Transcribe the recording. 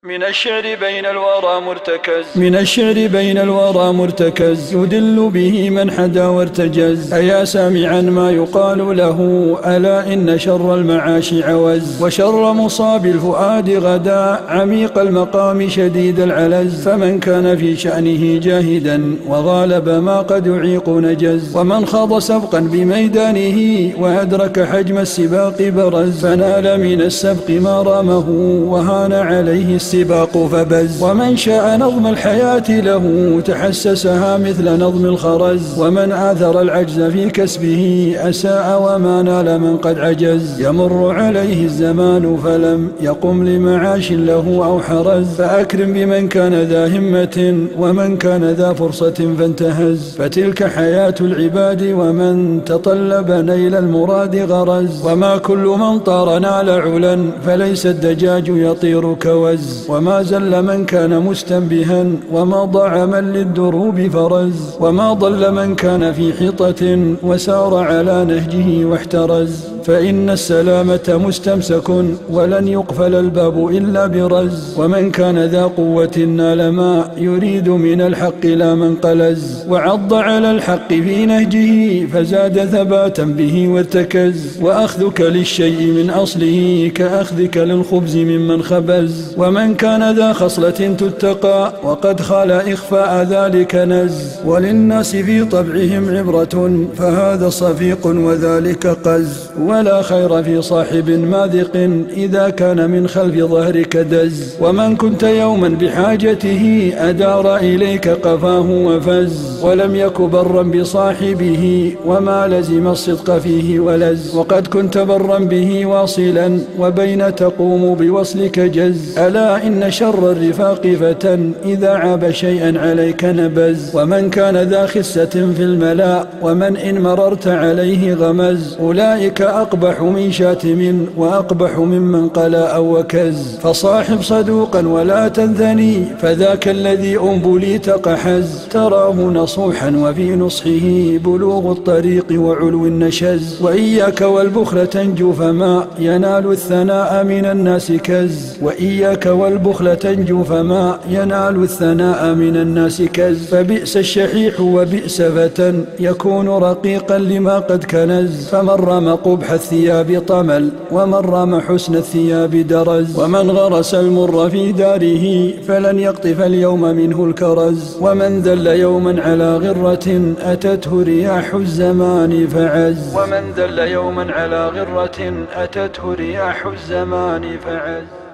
من الشعر بين الورى مرتكز يدل به من حدا وارتجز. أيا سامعا ما يقال له ألا إن شر المعاش عوز، وشر مصاب الفؤاد غدا عميق المقام شديد العلز. فمن كان في شأنه جاهدا وغالب ما قد يعيق نجز، ومن خاض سبقا بميدانه وأدرك حجم السباق برز. فنال من السبق ما رامه وهان عليه السباق فبز. ومن شاء نظم الحياة له تحسسها مثل نظم الخرز، ومن آثر العجز في كسبه أساء وما نال من قد عجز. يمر عليه الزمان فلم يقم لمعاش له أو حرز، فأكرم بمن كان ذا همة ومن كان ذا فرصة فانتهز. فتلك حياة العباد ومن تطلب نيل المراد غرز. وما كل من طار نال علا فليس الدجاج يطير كوز. وما زل من كان مستنبها وما ضاع من للدروب فرز. وما ضل من كان في حيطة وسار على نهجه واحترز. فإن السلامة مستمسك ولن يقفل الباب إلا برز. ومن كان ذا قوة نال ما يريد من الحق لا من قلز. وعض على الحق في نهجه فزاد ثباتا به وارتكز. وأخذك للشيء من أصله كأخذك للخبز ممن خبز. ومن كان ذا خصلة تتقى وقد خلا إخفاء ذلك نز. وللناس في طبعهم عبرة فهذا صفيق وذلك قز. ولا خير في صاحب ماذق إذا كان من خلف ظهرك دز. ومن كنت يوما بحاجته أدار إليك قفاه وفز. ولم يك برا بصاحبه وما لزم الصدق فيه ولز. وقد كنت برا به واصلا وبين تقوم بوصلك جز. ألا إن شر الرفاق فتى إذا عاب شيئا عليك نبز. ومن كان ذا خسة في الملاء ومن إن مررت عليه غمز. أولئك أقبح من شاتم وأقبح ممن قلا أو وكز. فصاحب صدوقا ولا تنثني فذاك الذي أنبلي تقحز. تراه نصوحا وفي نصحه بلوغ الطريق وعلو النشز. وإياك والبخل تنجو فما ينال الثناء من الناس كز. وإياك والبخل تنجو فما ينال الثناء من الناس كز. فبئس الشحيح وبئس فتى يكون رقيقا لما قد كنز. فمن رام قبح الثياب طمل ومن رام حسن الثياب درز. ومن غرس المر في داره فلن يقطف اليوم منه الكرز. ومن ذل يوما على غرة أتته رياح الزمان فعز. ومن ذل يوما على غرة أتته رياح الزمان فعز.